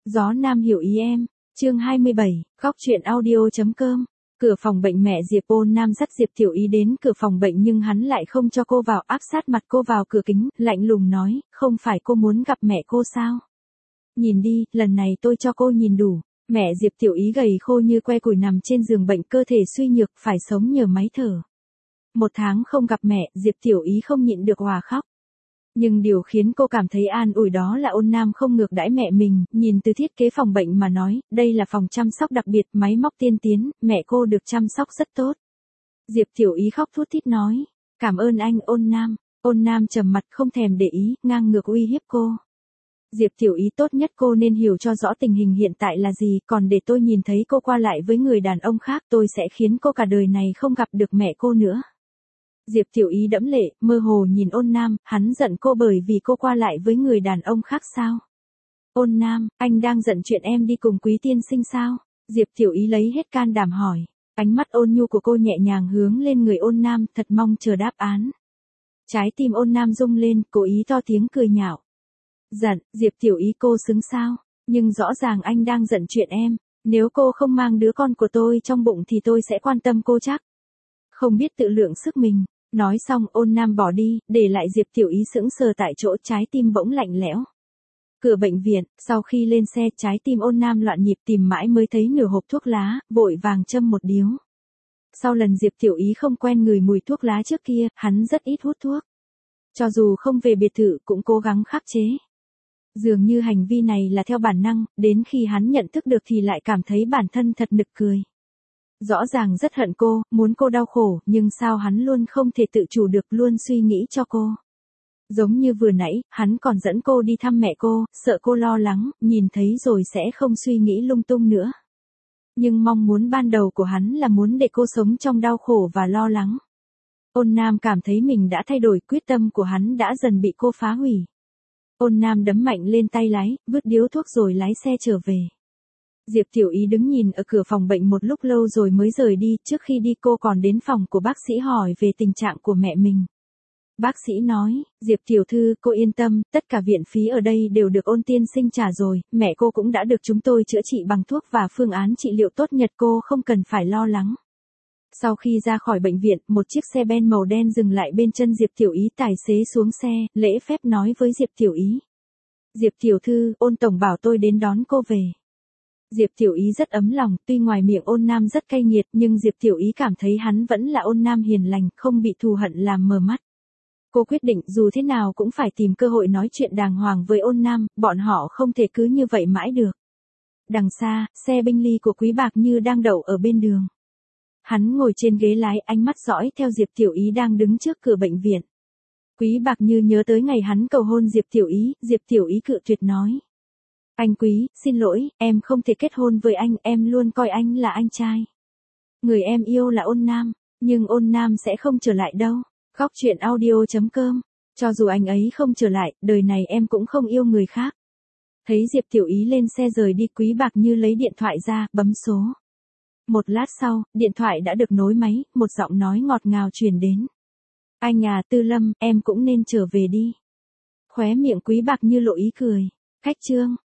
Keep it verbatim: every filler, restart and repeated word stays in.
Gió Nam hiểu ý em. Chương hai mươi bảy, góc truyện audio.com. Cửa phòng bệnh mẹ Diệp Ôn Nam dắt Diệp Tiểu Ý đến cửa phòng bệnh nhưng hắn lại không cho cô vào, áp sát mặt cô vào cửa kính, lạnh lùng nói, không phải cô muốn gặp mẹ cô sao? Nhìn đi, lần này tôi cho cô nhìn đủ. Mẹ Diệp Tiểu Ý gầy khô như que củi nằm trên giường bệnh, cơ thể suy nhược, phải sống nhờ máy thở. Một tháng không gặp mẹ, Diệp Tiểu Ý không nhịn được òa khóc. Nhưng điều khiến cô cảm thấy an ủi đó là Ôn Nam không ngược đãi mẹ mình, nhìn từ thiết kế phòng bệnh mà nói, đây là phòng chăm sóc đặc biệt, máy móc tiên tiến, mẹ cô được chăm sóc rất tốt. Diệp Tiểu Ý khóc thút thít nói, cảm ơn anh Ôn Nam. Ôn Nam trầm mặt không thèm để ý, ngang ngược uy hiếp cô. Diệp Tiểu Ý, tốt nhất cô nên hiểu cho rõ tình hình hiện tại là gì, còn để tôi nhìn thấy cô qua lại với người đàn ông khác, tôi sẽ khiến cô cả đời này không gặp được mẹ cô nữa. Diệp Tiểu Ý đẫm lệ, mơ hồ nhìn Ôn Nam, hắn giận cô bởi vì cô qua lại với người đàn ông khác sao? Ôn Nam, anh đang giận chuyện em đi cùng Quý tiên sinh sao? Diệp Tiểu Ý lấy hết can đảm hỏi. Ánh mắt ôn nhu của cô nhẹ nhàng hướng lên người Ôn Nam, thật mong chờ đáp án. Trái tim Ôn Nam rung lên, cố ý to tiếng cười nhạo. Giận, Diệp Tiểu Ý, cô xứng sao? Nhưng rõ ràng anh đang giận chuyện em. Nếu cô không mang đứa con của tôi trong bụng thì tôi sẽ quan tâm cô chắc. Không biết tự lượng sức mình. Nói xong Ôn Nam bỏ đi, để lại Diệp Tiểu Ý sững sờ tại chỗ, trái tim bỗng lạnh lẽo. Cửa bệnh viện, sau khi lên xe, trái tim Ôn Nam loạn nhịp, tìm mãi mới thấy nửa hộp thuốc lá, vội vàng châm một điếu. Sau lần Diệp Tiểu Ý không quen ngửi mùi thuốc lá trước kia, hắn rất ít hút thuốc. Cho dù không về biệt thự cũng cố gắng khắc chế. Dường như hành vi này là theo bản năng, đến khi hắn nhận thức được thì lại cảm thấy bản thân thật nực cười. Rõ ràng rất hận cô, muốn cô đau khổ, nhưng sao hắn luôn không thể tự chủ được, luôn suy nghĩ cho cô. Giống như vừa nãy, hắn còn dẫn cô đi thăm mẹ cô, sợ cô lo lắng, nhìn thấy rồi sẽ không suy nghĩ lung tung nữa. Nhưng mong muốn ban đầu của hắn là muốn để cô sống trong đau khổ và lo lắng. Ôn Nam cảm thấy mình đã thay đổi, quyết tâm của hắn đã dần bị cô phá hủy. Ôn Nam đấm mạnh lên tay lái, vứt điếu thuốc rồi lái xe trở về. Diệp Tiểu Ý đứng nhìn ở cửa phòng bệnh một lúc lâu rồi mới rời đi, trước khi đi cô còn đến phòng của bác sĩ hỏi về tình trạng của mẹ mình. Bác sĩ nói, Diệp tiểu thư, cô yên tâm, tất cả viện phí ở đây đều được Ôn tiên sinh trả rồi, mẹ cô cũng đã được chúng tôi chữa trị bằng thuốc và phương án trị liệu tốt nhất, cô không cần phải lo lắng. Sau khi ra khỏi bệnh viện, một chiếc xe ben màu đen dừng lại bên chân Diệp Tiểu Ý, tài xế xuống xe, lễ phép nói với Diệp Tiểu Ý. Diệp tiểu thư, Ôn tổng bảo tôi đến đón cô về. Diệp Tiểu Ý rất ấm lòng, tuy ngoài miệng Ôn Nam rất cay nghiệt nhưng Diệp Tiểu Ý cảm thấy hắn vẫn là Ôn Nam hiền lành, không bị thù hận làm mờ mắt. Cô quyết định dù thế nào cũng phải tìm cơ hội nói chuyện đàng hoàng với Ôn Nam, bọn họ không thể cứ như vậy mãi được. Đằng xa, xe binh ly của Quý Bạc Như đang đậu ở bên đường. Hắn ngồi trên ghế lái, ánh mắt dõi theo Diệp Tiểu Ý đang đứng trước cửa bệnh viện. Quý Bạc Như nhớ tới ngày hắn cầu hôn Diệp Tiểu Ý, Diệp Tiểu Ý cự tuyệt nói. Anh Quý, xin lỗi, em không thể kết hôn với anh, em luôn coi anh là anh trai. Người em yêu là Ôn Nam, nhưng Ôn Nam sẽ không trở lại đâu. Góc truyện audio.com. Cho dù anh ấy không trở lại, đời này em cũng không yêu người khác. Thấy Diệp Tiểu Ý lên xe rời đi, Quý Bạc Như lấy điện thoại ra, bấm số. Một lát sau, điện thoại đã được nối máy, một giọng nói ngọt ngào truyền đến. Anh à, Tư Lâm, em cũng nên trở về đi. Khóe miệng Quý Bạc Như lộ ý cười. Khách trương.